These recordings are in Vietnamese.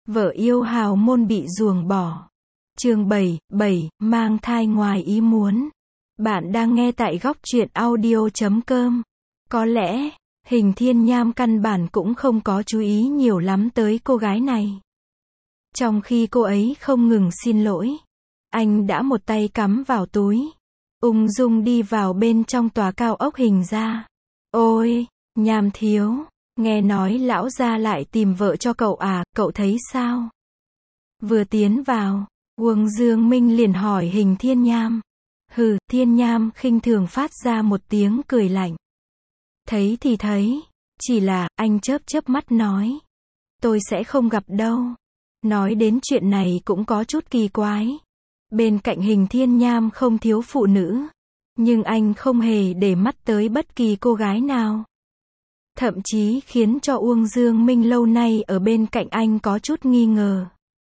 Vợ yêu hào môn bị ruồng bỏ. Chương 7, mang thai ngoài ý muốn. Bạn đang nghe tại góc truyện audio.com. Có lẽ, Hình Thiên Nham căn bản cũng không có chú ý nhiều lắm tới cô gái này. Trong khi cô ấy không ngừng xin lỗi, anh đã một tay cắm vào túi, ung dung đi vào bên trong tòa cao ốc Hình gia. Ôi, Nham thiếu, nghe nói lão gia lại tìm vợ cho cậu à, cậu thấy sao? Vừa tiến vào, Uông Dương Minh liền hỏi Hình Thiên Nham. Hừ, Thiên Nham khinh thường phát ra một tiếng cười lạnh. Thấy thì thấy, chỉ là, anh chớp chớp mắt nói. Tôi sẽ không gặp đâu. Nói đến chuyện này cũng có chút kỳ quái. Bên cạnh Hình Thiên Nham không thiếu phụ nữ, nhưng anh không hề để mắt tới bất kỳ cô gái nào. Thậm chí khiến cho Uông Dương Minh lâu nay ở bên cạnh anh có chút nghi ngờ.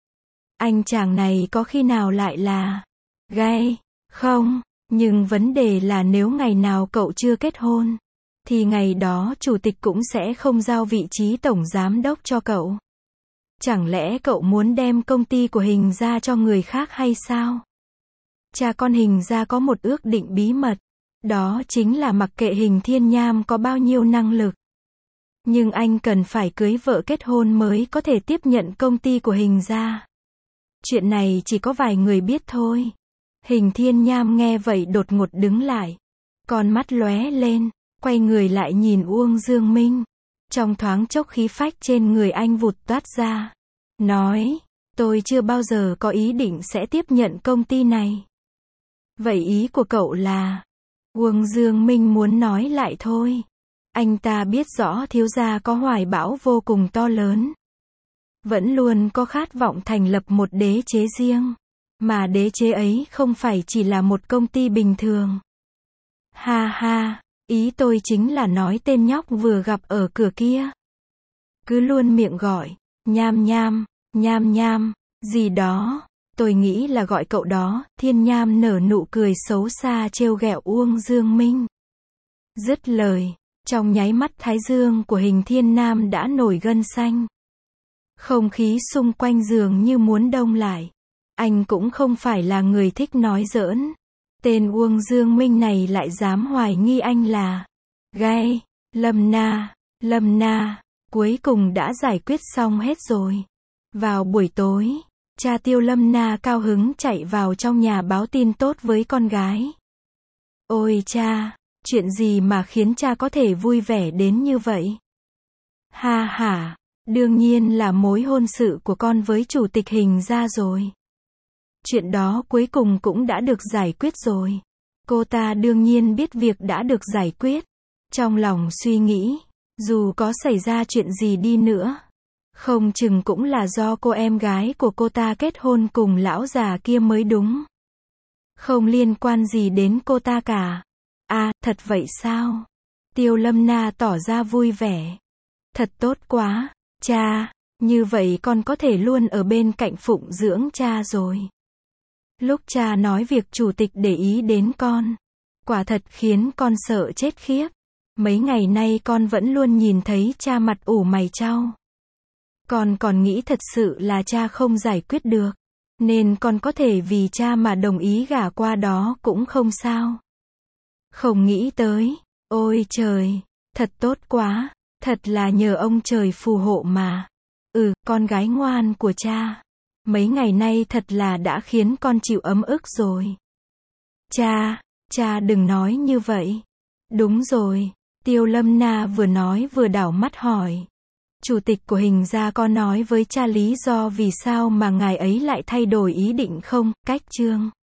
Anh chàng này có khi nào lại là gay, không? Nhưng vấn đề là nếu ngày nào cậu chưa kết hôn, thì ngày đó chủ tịch cũng sẽ không giao vị trí tổng giám đốc cho cậu. Chẳng lẽ cậu muốn đem công ty của Hình gia cho người khác hay sao? Cha con Hình gia có một ước định bí mật, đó chính là mặc kệ Hình Thiên Nham có bao nhiêu năng lực, nhưng anh cần phải cưới vợ kết hôn mới có thể tiếp nhận công ty của Hình gia. Chuyện này chỉ có vài người biết thôi. Hình Thiên Nham nghe vậy đột ngột đứng lại, con mắt lóe lên, quay người lại nhìn Uông Dương Minh. Trong thoáng chốc khí phách trên người anh vụt toát ra, nói, tôi chưa bao giờ có ý định sẽ tiếp nhận công ty này. Vậy ý của cậu là? Uông Dương Minh muốn nói lại thôi. Anh ta biết rõ thiếu gia có hoài bão vô cùng to lớn, vẫn luôn có khát vọng thành lập một đế chế riêng, mà đế chế ấy không phải chỉ là một công ty bình thường. Ha ha, ý tôi chính là nói tên nhóc vừa gặp ở cửa kia. Cứ luôn miệng gọi, Nham Nham, Nham Nham, gì đó, tôi nghĩ là gọi cậu đó. Thiên Nham nở nụ cười xấu xa trêu ghẹo Uông Dương Minh. Dứt lời, trong nháy mắt thái dương của Hình Thiên Nam đã nổi gân xanh. Không khí xung quanh dường như muốn đông lại. Anh cũng không phải là người thích nói giỡn. Tên Uông Dương Minh này lại dám hoài nghi anh là gay. Lâm Na, cuối cùng đã giải quyết xong hết rồi. Vào buổi tối, cha Tiêu Lâm Na cao hứng chạy vào trong nhà báo tin tốt với con gái. Ôi cha, chuyện gì mà khiến cha có thể vui vẻ đến như vậy? Ha ha, đương nhiên là mối hôn sự của con với chủ tịch Hình gia rồi. Chuyện đó cuối cùng cũng đã được giải quyết rồi. Cô ta đương nhiên biết việc đã được giải quyết. Trong lòng suy nghĩ, dù có xảy ra chuyện gì đi nữa, không chừng cũng là do cô em gái của cô ta kết hôn cùng lão già kia mới đúng. Không liên quan gì đến cô ta cả. À, thật vậy sao? Tiêu Lâm Na tỏ ra vui vẻ. Thật tốt quá, cha, như vậy con có thể luôn ở bên cạnh phụng dưỡng cha rồi. Lúc cha nói việc chủ tịch để ý đến con, quả thật khiến con sợ chết khiếp. Mấy ngày nay con vẫn luôn nhìn thấy cha mặt ủ mày chau. Con còn nghĩ thật sự là cha không giải quyết được, nên con có thể vì cha mà đồng ý gả qua đó cũng không sao. Không nghĩ tới, ôi trời, thật tốt quá, thật là nhờ ông trời phù hộ mà. Con gái ngoan của cha, mấy ngày nay thật là đã khiến con chịu ấm ức rồi. Cha đừng nói như vậy. Đúng rồi, Tiêu Lâm Na vừa nói vừa đảo mắt hỏi. Chủ tịch của Hình gia có nói với cha lý do vì sao mà ngài ấy lại thay đổi ý định không? Cách chương